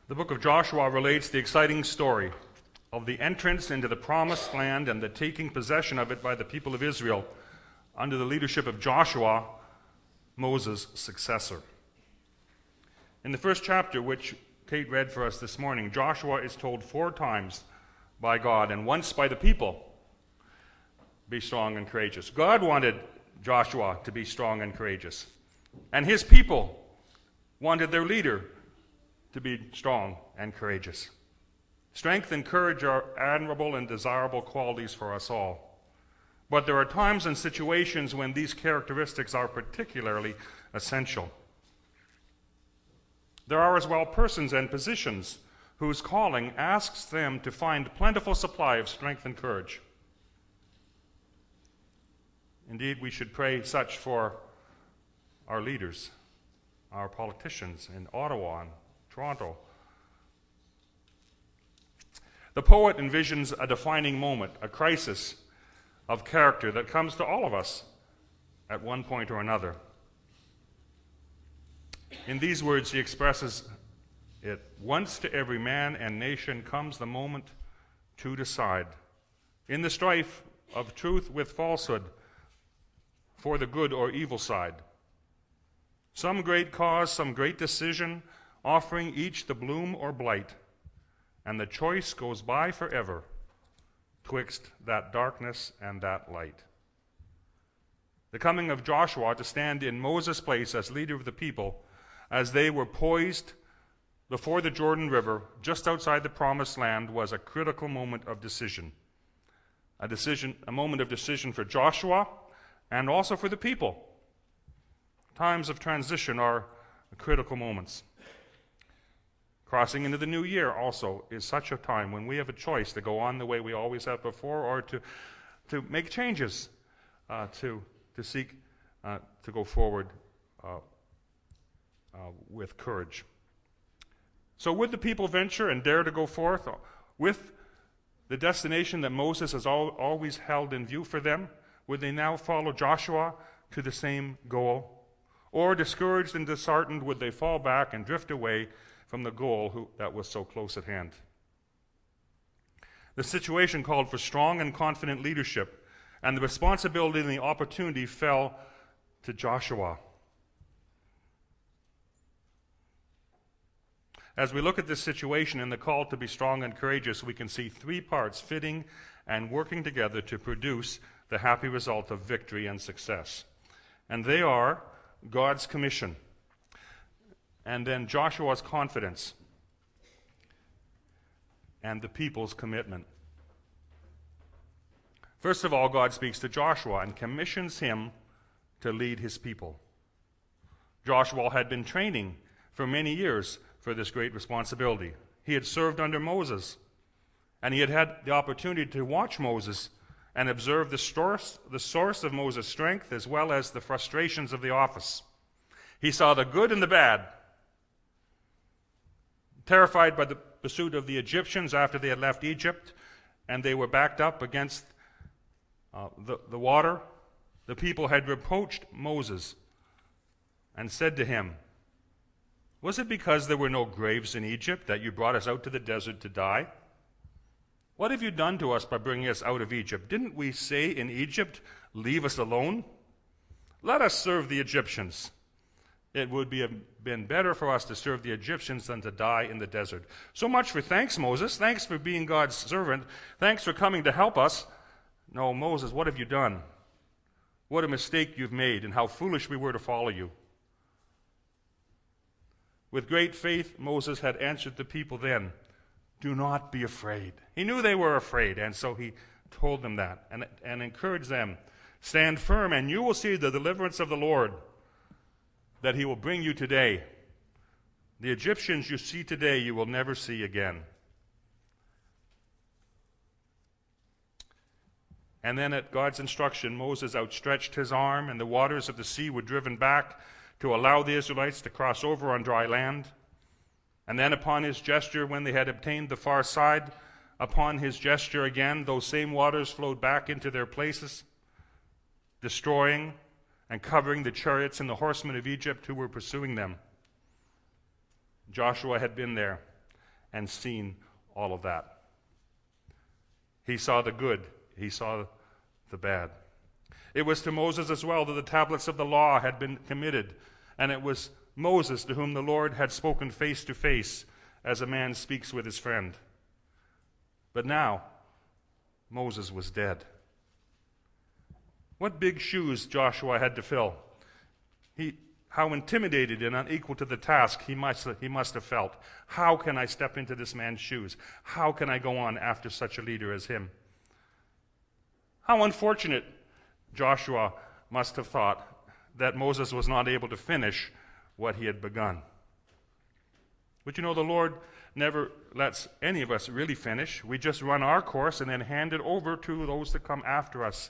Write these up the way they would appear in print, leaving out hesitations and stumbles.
The book of Joshua relates the exciting story of the entrance into the promised land and the taking possession of it by the people of Israel under the leadership of Joshua, Moses' successor. In the first chapter, which Kate read for us this morning, Joshua is told 4 times by God and once by the people, be strong and courageous. God wanted Joshua to be strong and courageous, and his people wanted their leader to be strong and courageous. Strength and courage are admirable and desirable qualities for us all. But there are times and situations when these characteristics are particularly essential. There are as well persons and positions whose calling asks them to find plentiful supply of strength and courage. Indeed, we should pray such for our leaders, our politicians in Ottawa and Toronto. The poet envisions a defining moment, a crisis of character that comes to all of us at one point or another. In these words, he expresses it: once to every man and nation comes the moment to decide, in the strife of truth with falsehood, for the good or evil side. Some great cause, some great decision, offering each the bloom or blight, and the choice goes by forever twixt that darkness and that light. The coming of Joshua to stand in Moses' place as leader of the people, as they were poised before the Jordan River just outside the promised land, was a critical moment of decision. A moment of decision for Joshua and also for the people. Times of transition are critical moments. Crossing into the new year also is such a time when we have a choice to go on the way we always have before, or to make changes, to seek to go forward with courage. So would the people venture and dare to go forth with the destination that Moses has always held in view for them? Would they now follow Joshua to the same goal? Or, discouraged and disheartened, would they fall back and drift away from the goal that was so close at hand? The situation called for strong and confident leadership, and the responsibility and the opportunity fell to Joshua. As we look at this situation and the call to be strong and courageous, we can see 3 parts fitting and working together to produce the happy result of victory and success. And they are God's commission, and then Joshua's confidence, and the people's commitment. First of all, God speaks to Joshua and commissions him to lead his people. Joshua had been training for many years for this great responsibility. He had served under Moses, and he had had the opportunity to watch Moses and observe the source of Moses' strength as well as the frustrations of the office. He saw the good and the bad. Terrified by the pursuit of the Egyptians after they had left Egypt and they were backed up against the water, the people had reproached Moses and said to him, "Was it because there were no graves in Egypt that you brought us out to the desert to die? What have you done to us by bringing us out of Egypt? Didn't we say in Egypt, 'Leave us alone'? Let us serve the Egyptians. It would have been better for us to serve the Egyptians than to die in the desert." So much for thanks, Moses. Thanks for being God's servant. Thanks for coming to help us. No, Moses, what have you done? What a mistake you've made, and how foolish we were to follow you. With great faith, Moses had answered the people then, "Do not be afraid." He knew they were afraid, and so he told them that and encouraged them. "Stand firm, and you will see the deliverance of the Lord that he will bring you today. The Egyptians you see today, you will never see again." And then at God's instruction, Moses outstretched his arm, and the waters of the sea were driven back to allow the Israelites to cross over on dry land. And then upon his gesture, when they had obtained the far side, upon his gesture again, those same waters flowed back into their places, destroying and covering the chariots and the horsemen of Egypt who were pursuing them. Joshua had been there. and seen all of that. He saw the good. He saw the bad. It was to Moses as well that the tablets of the law had been committed, and it was Moses to whom the Lord had spoken face to face as a man speaks with his friend. But now, Moses was dead. What big shoes Joshua had to fill. How intimidated and unequal to the task he must have felt. How can I step into this man's shoes? How can I go on after such a leader as him? How unfortunate Joshua must have thought that Moses was not able to finish what he had begun. But you know, the Lord never lets any of us really finish. We just run our course and then hand it over to those that come after us.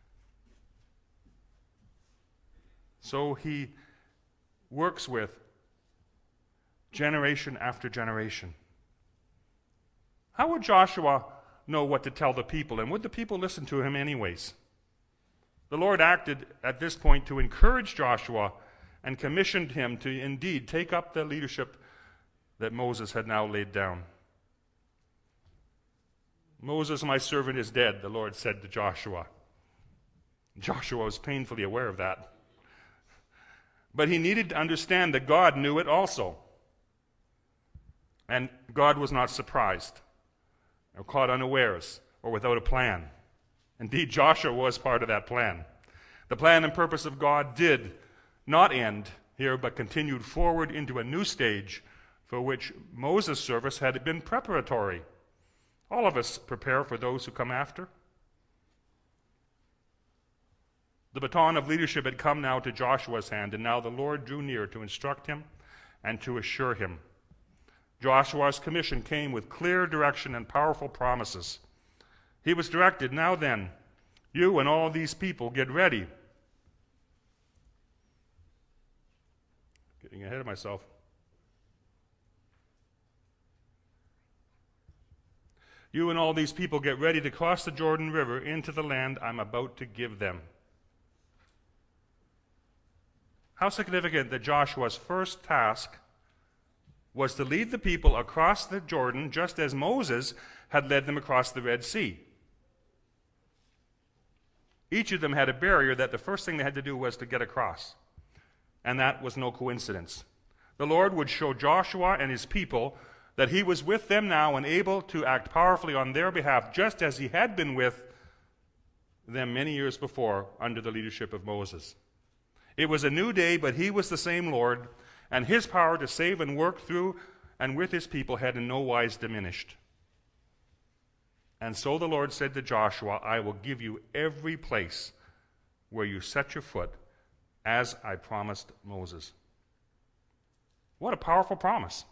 So he works with generation after generation. How would Joshua know what to tell the people, and would the people listen to him anyways? The Lord acted at this point to encourage Joshua and commissioned him to indeed take up the leadership that Moses had now laid down. Moses, my servant, is dead, the Lord said to Joshua. Joshua was painfully aware of that. But he needed to understand that God knew it also. And God was not surprised or caught unawares or without a plan. Indeed, Joshua was part of that plan. The plan and purpose of God did not end here, but continued forward into a new stage for which Moses' service had been preparatory. All of us prepare for those who come after. The baton of leadership had come now to Joshua's hand, and now the Lord drew near to instruct him and to assure him. Joshua's commission came with clear direction and powerful promises. He was directed, now then, you and all these people get ready. Getting ahead of myself. You and all these people get ready to cross the Jordan River into the land I'm about to give them. How significant that Joshua's first task was to lead the people across the Jordan just as Moses had led them across the Red Sea. Each of them had a barrier that the first thing they had to do was to get across. And that was no coincidence. The Lord would show Joshua and his people that he was with them now and able to act powerfully on their behalf, just as he had been with them many years before under the leadership of Moses. It was a new day, but he was the same Lord, and his power to save and work through and with his people had in no wise diminished. And so the Lord said to Joshua, I will give you every place where you set your foot, as I promised Moses. What a powerful promise.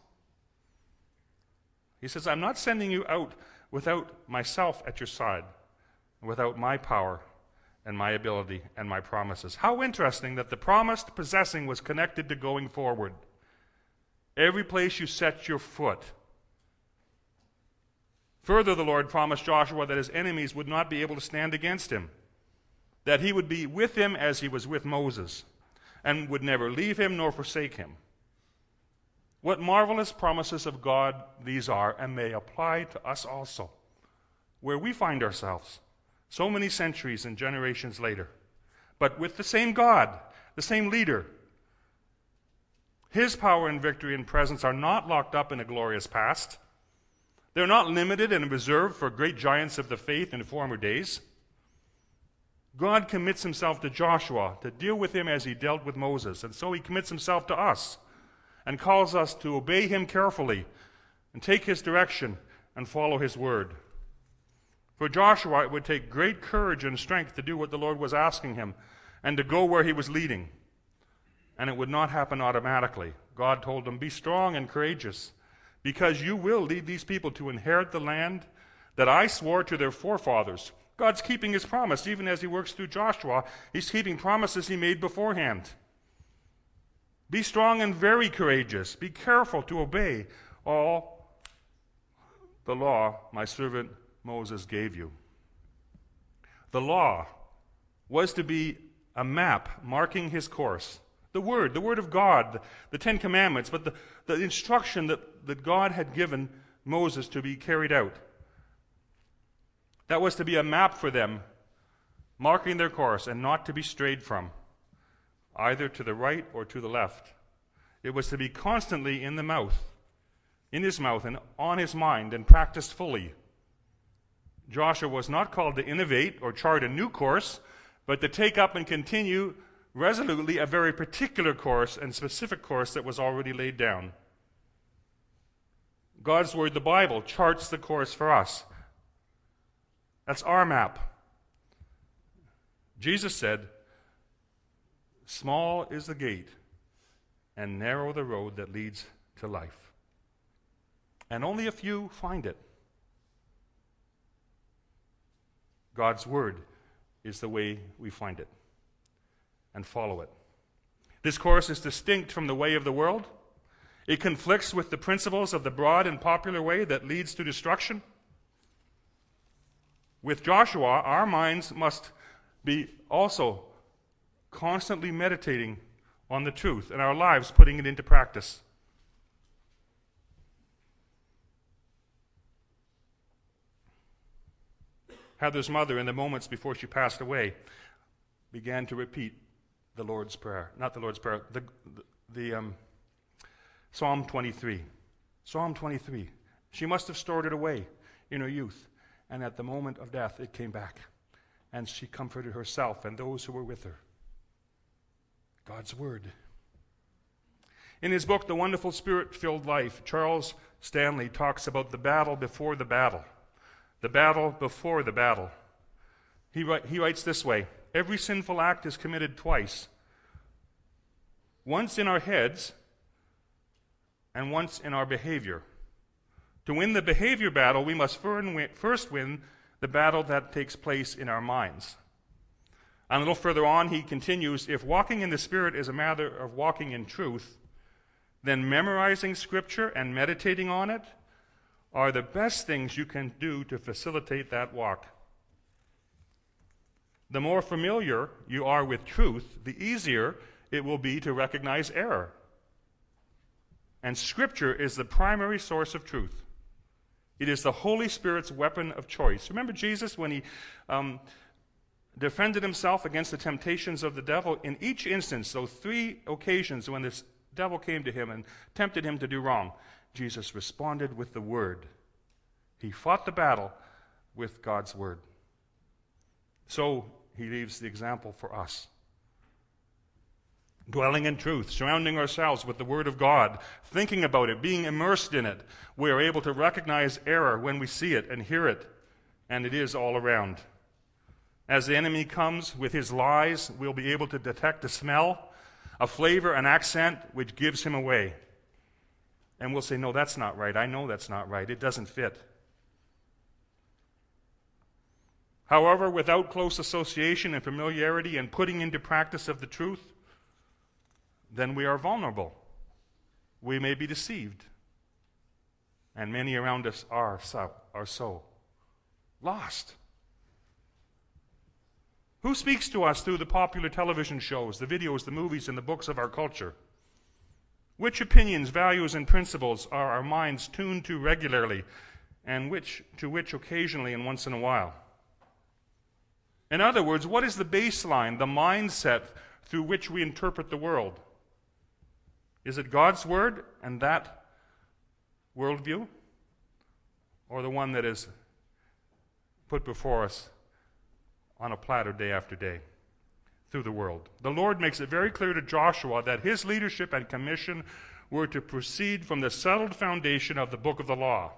He says, I'm not sending you out without myself at your side, without my power and my ability and my promises. How interesting that the promised possessing was connected to going forward. Every place you set your foot. Further, the Lord promised Joshua that his enemies would not be able to stand against him, that he would be with him as he was with Moses, and would never leave him nor forsake him. What marvelous promises of God these are, and may apply to us also, where we find ourselves so many centuries and generations later, but with the same God, the same leader. His power and victory and presence are not locked up in a glorious past. They're not limited and reserved for great giants of the faith in former days. God commits himself to Joshua to deal with him as he dealt with Moses, and so he commits himself to us and calls us to obey him carefully and take his direction and follow his word. For Joshua, it would take great courage and strength to do what the Lord was asking him and to go where he was leading. And it would not happen automatically. God told him, be strong and courageous, because you will lead these people to inherit the land that I swore to their forefathers. God's keeping his promise. Even as he works through Joshua, he's keeping promises he made beforehand. Be strong and very courageous. Be careful to obey all the law my servant Moses gave you. The law was to be a map marking his course. The Word of God, the Ten Commandments, but the instruction that God had given Moses to be carried out. That was to be a map for them, marking their course and not to be strayed from, either to the right or to the left. It was to be constantly in his mouth and on his mind and practiced fully. Joshua was not called to innovate or chart a new course, but to take up and continue resolutely a very particular course and specific course that was already laid down. God's Word, the Bible, charts the course for us. That's our map. Jesus said, "Small is the gate and narrow the road that leads to life, and only a few find it." God's Word is the way we find it and follow it. This course is distinct from the way of the world. It conflicts with the principles of the broad and popular way that leads to destruction. With Joshua, our minds must be also constantly meditating on the truth and our lives putting it into practice. Heather's mother, in the moments before she passed away, began to repeat the Lord's Prayer. Not the Lord's Prayer, the Psalm 23. Psalm 23. She must have stored it away in her youth, and at the moment of death it came back, and she comforted herself and those who were with her. God's Word. In his book, The Wonderful Spirit-Filled Life, Charles Stanley talks about the battle before the battle. The battle before the battle. He writes this way: every sinful act is committed twice. Once in our heads and once in our behavior. To win the behavior battle, we must first win the battle that takes place in our minds. And a little further on, he continues, if walking in the Spirit is a matter of walking in truth, then memorizing Scripture and meditating on it are the best things you can do to facilitate that walk. The more familiar you are with truth, the easier it will be to recognize error. And Scripture is the primary source of truth. It is the Holy Spirit's weapon of choice. Remember Jesus when he defended himself against the temptations of the devil? In each instance, those 3 occasions when this devil came to him and tempted him to do wrong, Jesus responded with the Word. He fought the battle with God's Word. So he leaves the example for us. Dwelling in truth, surrounding ourselves with the Word of God, thinking about it, being immersed in it, we are able to recognize error when we see it and hear it, and it is all around. As the enemy comes with his lies, we'll be able to detect a smell, a flavor, an accent which gives him away. And we'll say, no, that's not right. I know that's not right. It doesn't fit. However, without close association and familiarity and putting into practice of the truth, then we are vulnerable. We may be deceived. And many around us are so lost. Who speaks to us through the popular television shows, the videos, the movies, and the books of our culture? Which opinions, values, and principles are our minds tuned to regularly, and which occasionally and once in a while? In other words, what is the baseline, the mindset through which we interpret the world? Is it God's Word and that worldview, or the one that is put before us on a platter day after day through the world? The Lord makes it very clear to Joshua that his leadership and commission were to proceed from the settled foundation of the book of the law.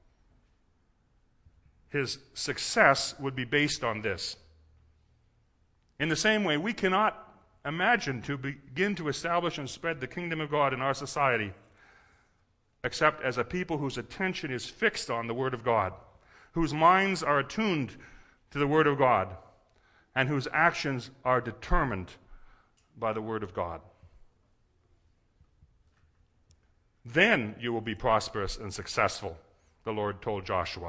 His success would be based on this. In the same way, we cannot imagine to begin to establish and spread the kingdom of God in our society except as a people whose attention is fixed on the Word of God, whose minds are attuned to the Word of God, and whose actions are determined by the Word of God. Then you will be prosperous and successful, the Lord told Joshua.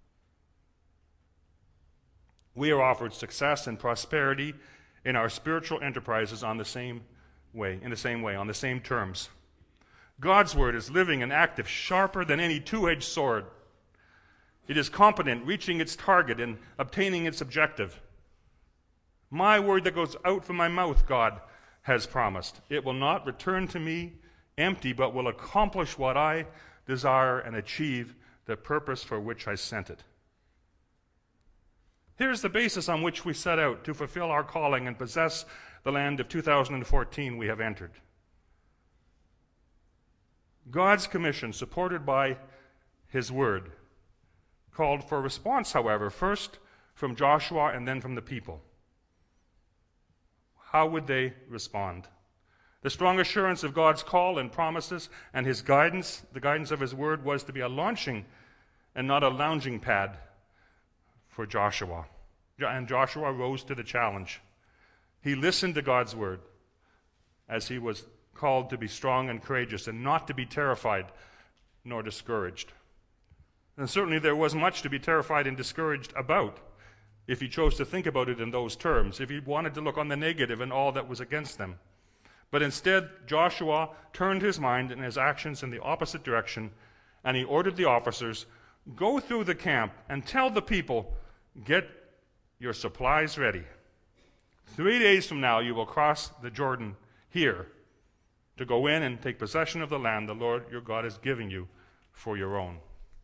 We are offered success and prosperity in our spiritual enterprises in the same way, on the same terms. God's word is living and active, sharper than any two-edged sword. It is competent, reaching its target and obtaining its objective. My word that goes out from my mouth, God has promised. It will not return to me empty, but will accomplish what I desire and achieve the purpose for which I sent it. Here's the basis on which we set out to fulfill our calling and possess the land of 2014 we have entered. God's commission, supported by his word, called for response, however, first from Joshua and then from the people. How would they respond? The strong assurance of God's call and promises and his guidance, the guidance of his word, was to be a launching and not a lounging pad for Joshua. And Joshua rose to the challenge. He listened to God's word as he was called to be strong and courageous and not to be terrified nor discouraged. And certainly there was much to be terrified and discouraged about if he chose to think about it in those terms, if he wanted to look on the negative and all that was against them. But instead, Joshua turned his mind and his actions in the opposite direction, and he ordered the officers, go through the camp and tell the people, get your supplies ready. 3 days from now you will cross the Jordan here to go in and take possession of the land the Lord your God is giving you for your own.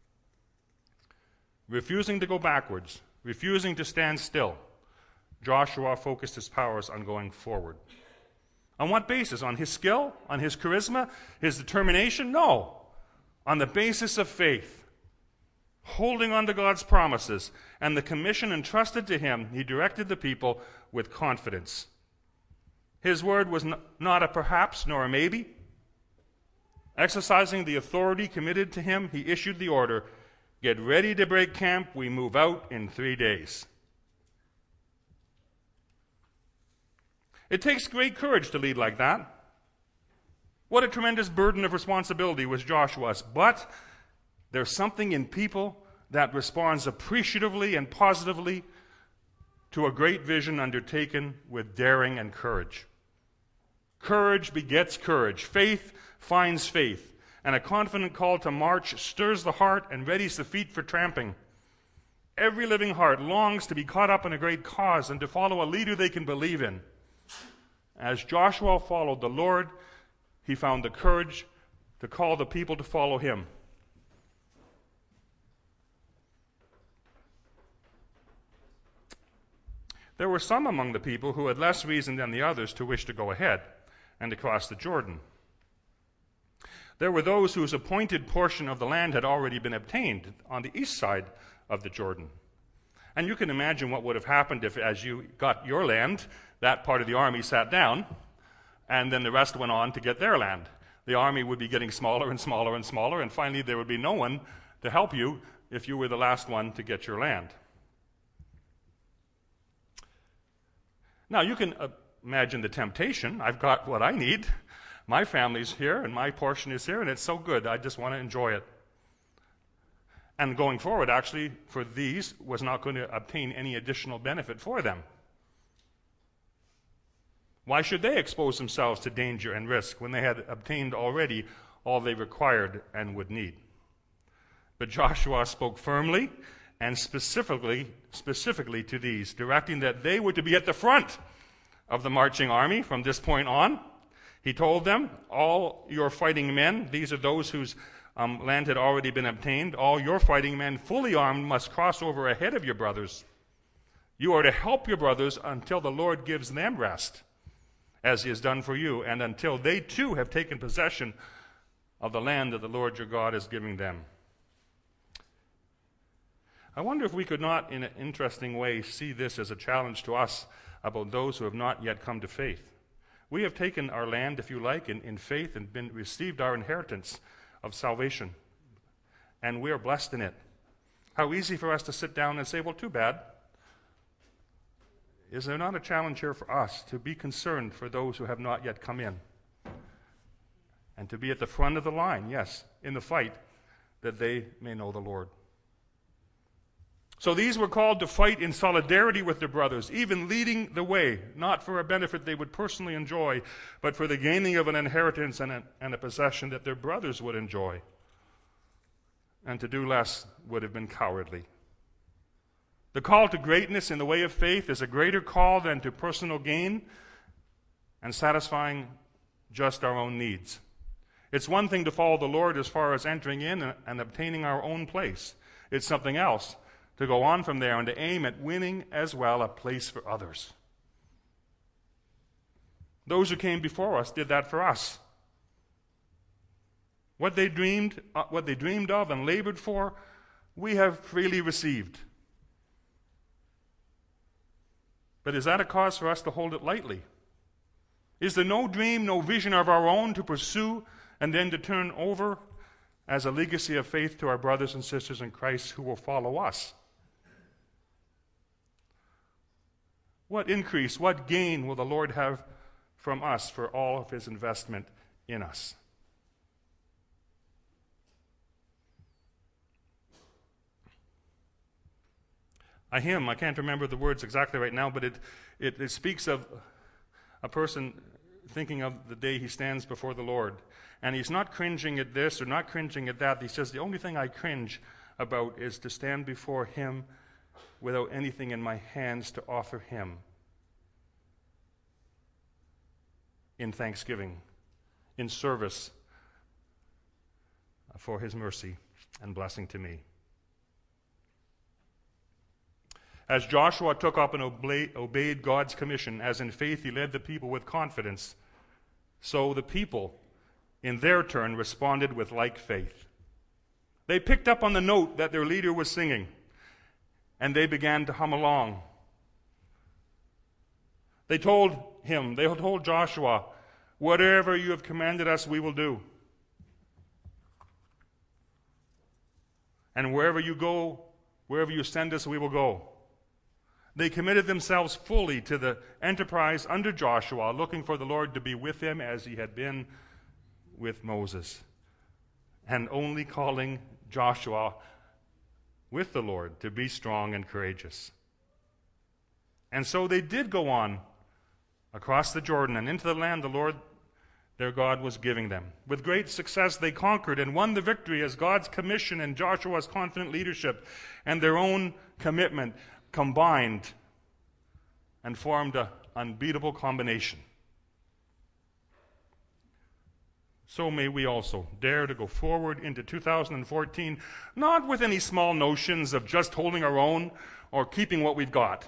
Refusing to go backwards, refusing to stand still, Joshua focused his powers on going forward. On what basis? On his skill? On his charisma? His determination? No. On the basis of faith. Holding on to God's promises and the commission entrusted to him, he directed the people with confidence. His word was not a perhaps nor a maybe. Exercising the authority committed to him, he issued the order, get ready to break camp, we move out in 3 days. It takes great courage to lead like that. What a tremendous burden of responsibility was Joshua's. But there's something in people that responds appreciatively and positively to a great vision undertaken with daring and courage. Courage begets courage. Faith finds faith. And a confident call to march stirs the heart and readies the feet for tramping. Every living heart longs to be caught up in a great cause and to follow a leader they can believe in. As Joshua followed the Lord, he found the courage to call the people to follow him. There were some among the people who had less reason than the others to wish to go ahead and to cross the Jordan. There were those whose appointed portion of the land had already been obtained on the east side of the Jordan. And you can imagine what would have happened if, as you got your land, that part of the army sat down, and then the rest went on to get their land. The army would be getting smaller and smaller and smaller, and finally there would be no one to help you if you were the last one to get your land. Now, you can imagine the temptation. I've got what I need. My family's here, and my portion is here, and it's so good. I just want to enjoy it. And going forward, actually, for these, was not going to obtain any additional benefit for them. Why should they expose themselves to danger and risk when they had obtained already all they required and would need? But Joshua spoke firmly and specifically to these, directing that they were to be at the front of the marching army from this point on. He told them, all your fighting men, these are those whose land had already been obtained, all your fighting men fully armed must cross over ahead of your brothers. You are to help your brothers until the Lord gives them rest, as he has done for you, and until they too have taken possession of the land that the Lord your God is giving them. I wonder if we could not, in an interesting way, see this as a challenge to us about those who have not yet come to faith. We have taken our land, if you like, in faith and received our inheritance of salvation, and we are blessed in it. How easy for us to sit down and say, well, too bad. Is there not a challenge here for us to be concerned for those who have not yet come in? And to be at the front of the line, yes, in the fight, that they may know the Lord. So these were called to fight in solidarity with their brothers, even leading the way, not for a benefit they would personally enjoy, but for the gaining of an inheritance and a possession that their brothers would enjoy. And to do less would have been cowardly. The call to greatness in the way of faith is a greater call than to personal gain and satisfying just our own needs. It's one thing to follow the Lord as far as entering in and obtaining our own place. It's something else to go on from there and to aim at winning as well a place for others. Those who came before us did that for us. What they dreamed of and labored for, we have freely received. But is that a cause for us to hold it lightly? Is there no dream, no vision of our own to pursue and then to turn over as a legacy of faith to our brothers and sisters in Christ who will follow us? What increase, what gain will the Lord have from us for all of his investment in us? A hymn, I can't remember the words exactly right now, but it speaks of a person thinking of the day he stands before the Lord. And he's not cringing at this or not cringing at that. He says, the only thing I cringe about is to stand before him without anything in my hands to offer him in thanksgiving, in service for his mercy and blessing to me. As Joshua took up and obeyed God's commission, as in faith he led the people with confidence, so the people, in their turn, responded with like faith. They picked up on the note that their leader was singing, and they began to hum along. They told Joshua, whatever you have commanded us, we will do. And wherever you go, wherever you send us, we will go. They committed themselves fully to the enterprise under Joshua, looking for the Lord to be with him as he had been with Moses, and only calling Joshua with the Lord to be strong and courageous. And so they did go on across the Jordan and into the land the Lord their God was giving them. With great success they conquered and won the victory as God's commission and Joshua's confident leadership and their own commitment combined and formed an unbeatable combination. So may we also dare to go forward into 2014, not with any small notions of just holding our own or keeping what we've got.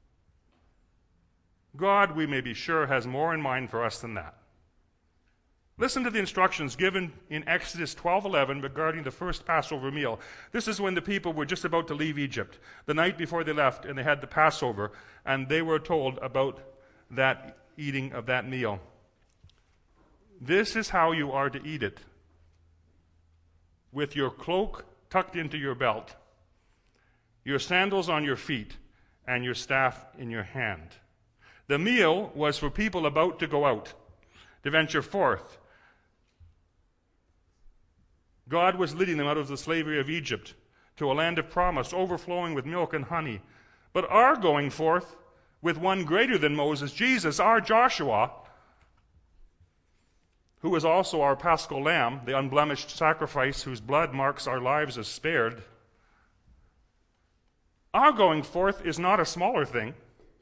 God, we may be sure, has more in mind for us than that. Listen to the instructions given in Exodus 12:11 regarding the first Passover meal. This is when the people were just about to leave Egypt, the night before they left, and they had the Passover, and they were told about that eating of that meal. This is how you are to eat it: with your cloak tucked into your belt, your sandals on your feet, and your staff in your hand. The meal was for people about to go out, to venture forth. God was leading them out of the slavery of Egypt to a land of promise, overflowing with milk and honey. But our going forth with one greater than Moses, Jesus, our Joshua, who is also our paschal lamb, the unblemished sacrifice whose blood marks our lives as spared. Our going forth is not a smaller thing.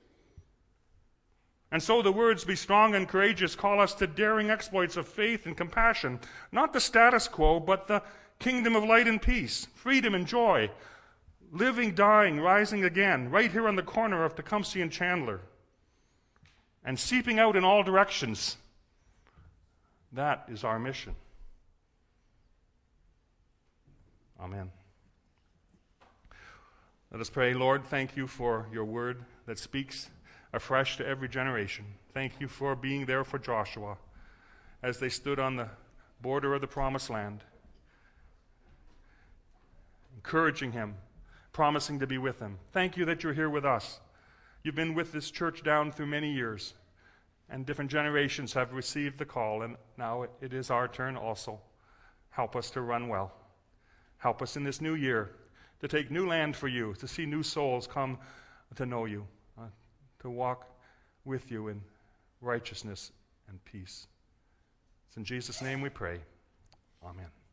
And so the words, be strong and courageous, call us to daring exploits of faith and compassion, not the status quo, but the kingdom of light and peace, freedom and joy, living, dying, rising again, right here on the corner of Tecumseh and Chandler, and seeping out in all directions. That is our mission. Amen. Let us pray. Lord, thank you for your word that speaks afresh to every generation. Thank you for being there for Joshua as they stood on the border of the promised land, encouraging him, promising to be with him. Thank you that you're here with us. You've been with this church down through many years, and different generations have received the call, and now it is our turn also. Help us to run well. Help us in this new year to take new land for you, to see new souls come to know you, to walk with you in righteousness and peace. It's in Jesus' name we pray. Amen.